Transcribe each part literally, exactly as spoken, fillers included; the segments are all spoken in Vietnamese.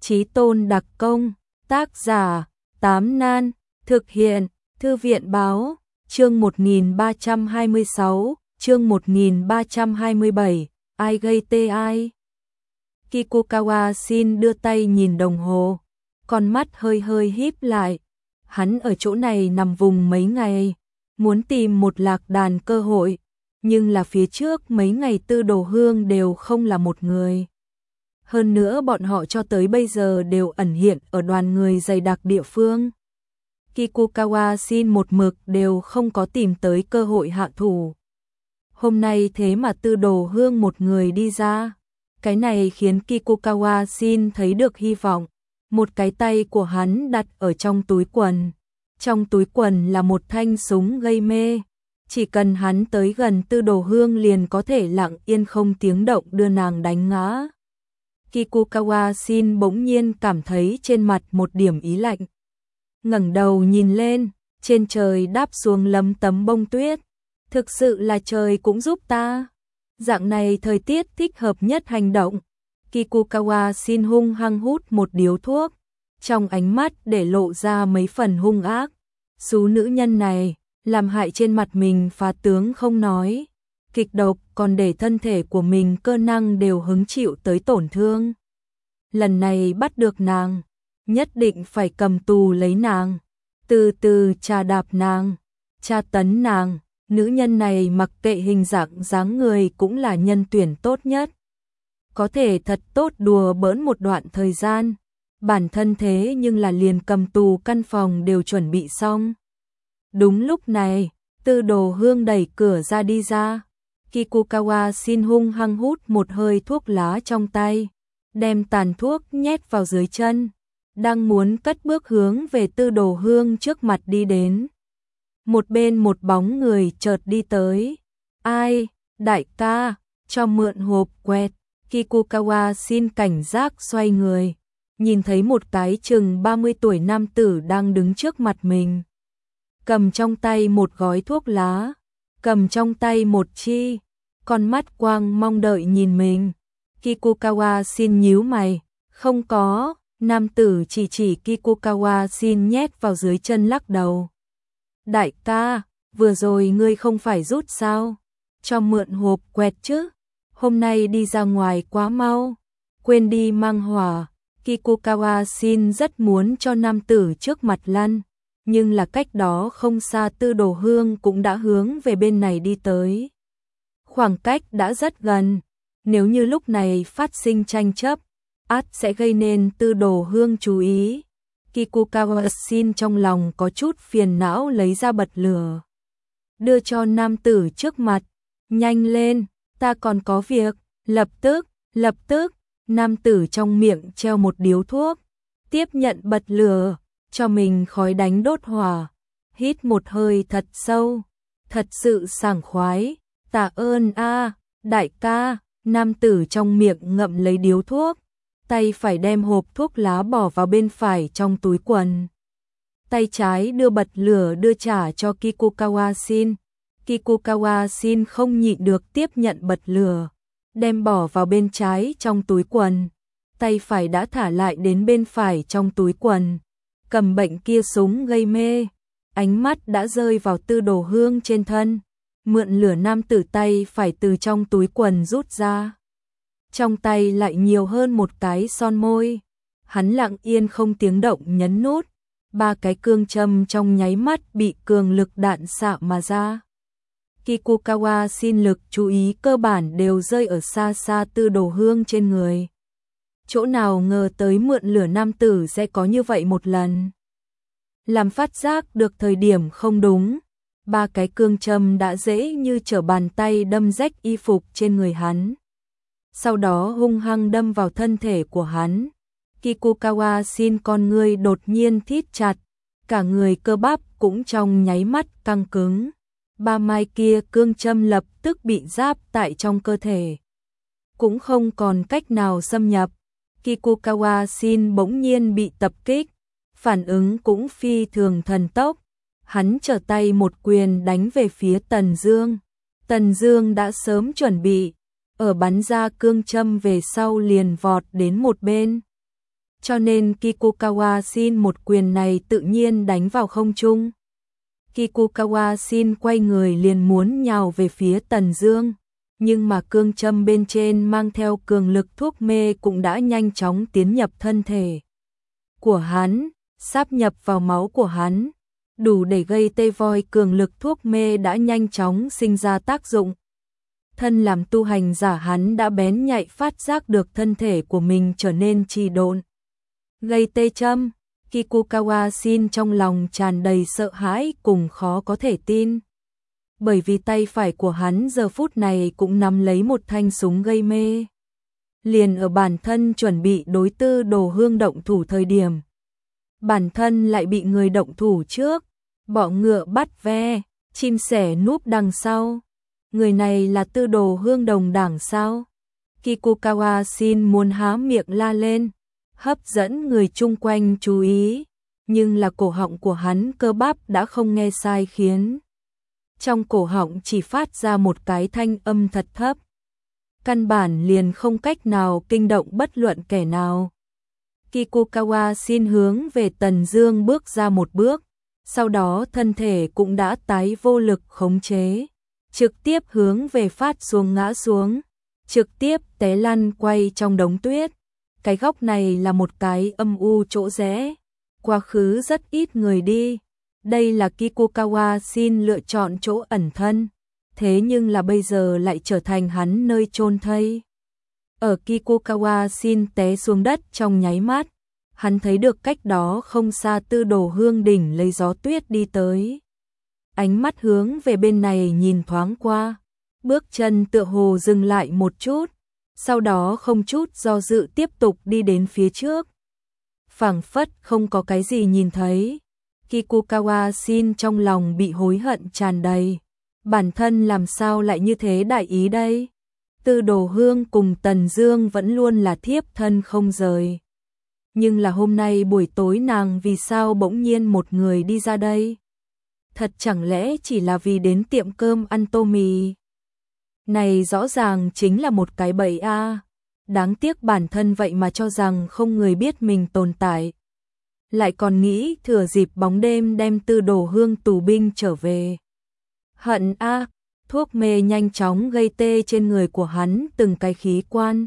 Chí tôn đặc công, tác giả, Tám Nan, thực hiện, Thư viện báo, chương một nghìn ba trăm hai mươi sáu, chương một nghìn ba trăm hai mươi bảy, ai gây tê ai? Kikukawa Shin đưa tay nhìn đồng hồ, con mắt hơi hơi híp lại. Hắn ở chỗ này nằm vùng mấy ngày, muốn tìm một lạc đàn cơ hội, nhưng là phía trước mấy ngày Tư Đồ Hương đều không là một người. Hơn nữa bọn họ cho tới bây giờ đều ẩn hiện ở đoàn người dày đặc địa phương. Kikukawa Shin một mực đều không có tìm tới cơ hội hạ thủ. Hôm nay thế mà Tư Đồ Hương một người đi ra, cái này khiến Kikukawa Shin thấy được hy vọng. Một cái tay của hắn đặt ở trong túi quần. Trong túi quần là một thanh súng gây mê. Chỉ cần hắn tới gần Tư Đồ Hương liền có thể lặng yên không tiếng động đưa nàng đánh ngã. Kikukawa Shin bỗng nhiên cảm thấy trên mặt một điểm ý lạnh. Ngẩng đầu nhìn lên, trên trời đáp xuống lấm tấm bông tuyết. Thực sự là trời cũng giúp ta. Dạng này thời tiết thích hợp nhất hành động. Kikukawa Shin hung hăng hút một điếu thuốc, trong ánh mắt để lộ ra mấy phần hung ác. Số nữ nhân này, làm hại trên mặt mình phá tướng không nói, kịch độc còn để thân thể của mình cơ năng đều hứng chịu tới tổn thương. Lần này bắt được nàng, nhất định phải cầm tù lấy nàng, từ từ trà đạp nàng, tra tấn nàng. Nữ nhân này mặc kệ hình dạng dáng người cũng là nhân tuyển tốt nhất. Có thể thật tốt đùa bỡn một đoạn thời gian, bản thân thế nhưng là liền cầm tù căn phòng đều chuẩn bị xong. Đúng lúc này, Tư Đồ Hương đẩy cửa ra đi ra. Kikukawa Shin hung hăng hút một hơi thuốc lá trong tay, đem tàn thuốc nhét vào dưới chân, đang muốn cất bước hướng về Tư Đồ Hương trước mặt đi đến. Một bên một bóng người chợt đi tới. Ai, đại ca, cho mượn hộp quẹt. Kikukawa Shin cảnh giác xoay người, nhìn thấy một cái chừng ba mươi tuổi nam tử đang đứng trước mặt mình. Cầm trong tay một gói thuốc lá, cầm trong tay một chi, con mắt quang mong đợi nhìn mình. Kikukawa Shin nhíu mày, không có, nam tử chỉ chỉ Kikukawa Shin nhét vào dưới chân lắc đầu. Đại ca, vừa rồi ngươi không phải rút sao? Cho mượn hộp quẹt chứ? Hôm nay đi ra ngoài quá mau, quên đi mang hỏa. Kikukawa Shin rất muốn cho nam tử trước mặt lăn, nhưng là cách đó không xa Tư Đồ Hương cũng đã hướng về bên này đi tới. Khoảng cách đã rất gần, nếu như lúc này phát sinh tranh chấp, ắt sẽ gây nên Tư Đồ Hương chú ý. Kikukawa Shin trong lòng có chút phiền não lấy ra bật lửa, đưa cho nam tử trước mặt. Nhanh lên, ta còn có việc. Lập tức, lập tức, nam tử trong miệng treo một điếu thuốc, tiếp nhận bật lửa, cho mình khói đánh đốt hỏa, hít một hơi thật sâu, thật sự sảng khoái. Tạ ơn a, đại ca. Nam tử trong miệng ngậm lấy điếu thuốc, tay phải đem hộp thuốc lá bỏ vào bên phải trong túi quần, tay trái đưa bật lửa đưa trả cho Kikukawa Shin. Kikukawa Shin không nhịn được tiếp nhận bật lửa, đem bỏ vào bên trái trong túi quần, tay phải đã thả lại đến bên phải trong túi quần, cầm bệnh kia súng gây mê, ánh mắt đã rơi vào Tư Đồ Hương trên thân, mượn lửa nam tử tay phải từ trong túi quần rút ra. Trong tay lại nhiều hơn một cái son môi, hắn lặng yên không tiếng động nhấn nút, ba cái cương châm trong nháy mắt bị cường lực đạn xạ mà ra. Kikukawa Shin lực chú ý cơ bản đều rơi ở xa xa Tư Đồ Hương trên người. Chỗ nào ngờ tới mượn lửa nam tử sẽ có như vậy một lần. Làm phát giác được thời điểm không đúng, ba cái cương châm đã dễ như trở bàn tay đâm rách y phục trên người hắn. Sau đó hung hăng đâm vào thân thể của hắn. Kikukawa Shin con người đột nhiên thít chặt, cả người cơ bắp cũng trong nháy mắt căng cứng. Ba mai kia cương châm lập tức bị giáp tại trong cơ thể, cũng không còn cách nào xâm nhập. Kikukawa Shin bỗng nhiên bị tập kích, phản ứng cũng phi thường thần tốc. Hắn trở tay một quyền đánh về phía Tần Dương. Tần Dương đã sớm chuẩn bị, ở bắn ra cương châm về sau liền vọt đến một bên. cho nên Kikukawa Shin một quyền này tự nhiên đánh vào không trung. Kikukawa Shin quay người liền muốn nhào về phía Tần Dương, nhưng mà cương châm bên trên mang theo cường lực thuốc mê cũng đã nhanh chóng tiến nhập thân thể của hắn, sáp nhập vào máu của hắn, đủ để gây tê voi. Cường lực thuốc mê đã nhanh chóng sinh ra tác dụng. Thân làm tu hành giả hắn đã bén nhạy phát giác được thân thể của mình trở nên trì độn, gây tê châm. Kikukawa Shin trong lòng tràn đầy sợ hãi cùng khó có thể tin. Bởi vì tay phải của hắn giờ phút này cũng nắm lấy một thanh súng gây mê. Liền ở bản thân chuẩn bị đối Tư Đồ Hương động thủ thời điểm, bản thân lại bị người động thủ trước, bọ ngựa bắt ve, chim sẻ núp đằng sau. Người này là Tư Đồ Hương đồng đảng sao? Kikukawa Shin muốn há miệng la lên, hấp dẫn người chung quanh chú ý, nhưng là cổ họng của hắn cơ bắp đã không nghe sai khiến trong cổ họng chỉ phát ra một cái thanh âm thật thấp, căn bản liền không cách nào kinh động bất luận kẻ nào. Kikukawa Shin hướng về Tần Dương bước ra một bước, sau đó thân thể cũng đã tái vô lực khống chế, trực tiếp hướng về phát xuống ngã xuống, trực tiếp té lăn quay trong đống tuyết. Cái góc này là một cái âm u chỗ rẽ, quá khứ rất ít người đi. Đây là Kikukawa Shin lựa chọn chỗ ẩn thân, thế nhưng là bây giờ lại trở thành hắn nơi chôn thây. Ở Kikukawa Shin té xuống đất trong nháy mắt, hắn thấy được cách đó không xa Tư Đồ Hương đỉnh lấy gió tuyết đi tới. Ánh mắt hướng về bên này nhìn thoáng qua, bước chân tựa hồ dừng lại một chút, sau đó không chút do dự tiếp tục đi đến phía trước. Phảng phất không có cái gì nhìn thấy. Kikukawa Shin trong lòng bị hối hận tràn đầy. Bản thân làm sao lại như thế đại ý đây? Tư Đồ Hương cùng Tần Dương vẫn luôn là thiếp thân không rời. Nhưng là hôm nay buổi tối nàng vì sao bỗng nhiên một người đi ra đây? Thật chẳng lẽ chỉ là vì đến tiệm cơm ăn tô mì? Này rõ ràng chính là một cái bẫy a. À. Đáng tiếc bản thân vậy mà cho rằng không người biết mình tồn tại. Lại còn nghĩ thừa dịp bóng đêm đem Tư Đồ Hương tù binh trở về. Hận a, à, thuốc mê nhanh chóng gây tê trên người của hắn từng cái khí quan.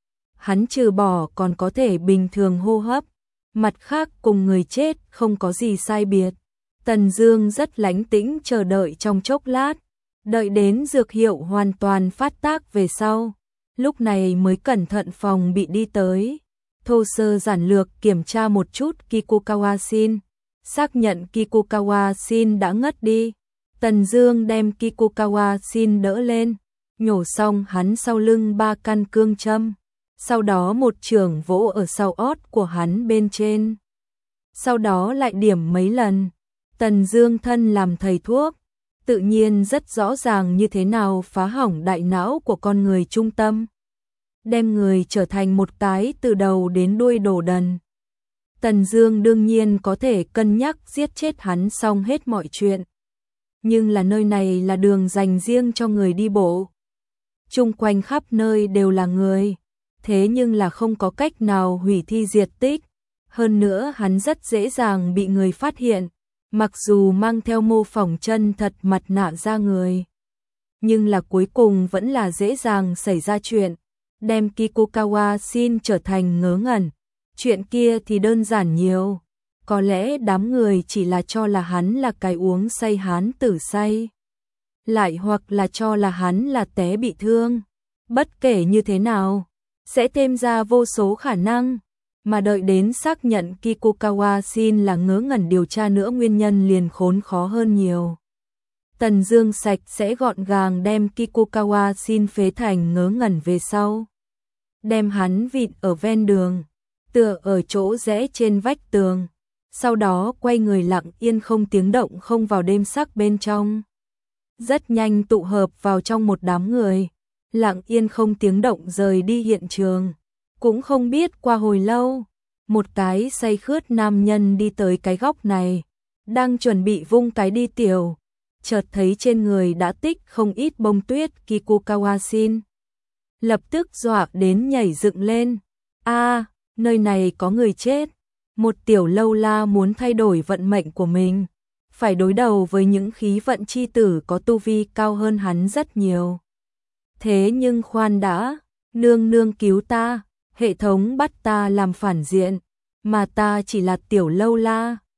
Hắn trừ bỏ còn có thể bình thường hô hấp, mặt khác cùng người chết không có gì sai biệt. Tần Dương rất lánh tĩnh chờ đợi trong chốc lát, đợi đến dược hiệu hoàn toàn phát tác về sau, lúc này mới cẩn thận phòng bị đi tới. Thô sơ giản lược kiểm tra một chút Kikukawa Shin, xác nhận Kikukawa Shin đã ngất đi. Tần Dương đem Kikukawa Shin đỡ lên, nhổ xong hắn sau lưng ba căn cương châm, sau đó một chưởng vỗ ở sau ót của hắn bên trên. Sau đó lại điểm mấy lần. Tần Dương thân làm thầy thuốc, tự nhiên rất rõ ràng như thế nào phá hỏng đại não của con người trung tâm, đem người trở thành một cái từ đầu đến đuôi đồ đần. Tần Dương đương nhiên có thể cân nhắc giết chết hắn xong hết mọi chuyện. Nhưng là nơi này là đường dành riêng cho người đi bộ. Chung quanh khắp nơi đều là người, thế nhưng là không có cách nào hủy thi diệt tích. Hơn nữa hắn rất dễ dàng bị người phát hiện, mặc dù mang theo mô phỏng chân thật mặt nạ ra người. Nhưng là cuối cùng vẫn là dễ dàng xảy ra chuyện, đem Kikukawa Shin trở thành ngớ ngẩn. Chuyện kia thì đơn giản nhiều. Có lẽ đám người chỉ là cho là hắn là cái uống say hán tử say, lại hoặc là cho là hắn là té bị thương. Bất kể như thế nào, sẽ thêm ra vô số khả năng, mà đợi đến xác nhận Kikukawa Shin là ngớ ngẩn điều tra nữa nguyên nhân liền khốn khó hơn nhiều. Tần Dương sạch sẽ gọn gàng đem Kikukawa Shin phế thành ngớ ngẩn về sau, đem hắn vịn ở ven đường, tựa ở chỗ rẽ trên vách tường, sau đó quay người lặng yên không tiếng động không vào đêm sắc bên trong. Rất nhanh tụ hợp vào trong một đám người, lặng yên không tiếng động rời đi hiện trường. Cũng không biết qua hồi lâu, một cái say khướt nam nhân đi tới cái góc này, đang chuẩn bị vung cái đi tiểu, chợt thấy trên người đã tích không ít bông tuyết. Kikukawa Shin lập tức dọa đến nhảy dựng lên. A, nơi này có người chết. Một tiểu lâu la muốn thay đổi vận mệnh của mình, phải đối đầu với những khí vận chi tử có tu vi cao hơn hắn rất nhiều. Thế nhưng khoan đã, nương nương cứu ta, hệ thống bắt ta làm phản diện, mà ta chỉ là tiểu lâu la,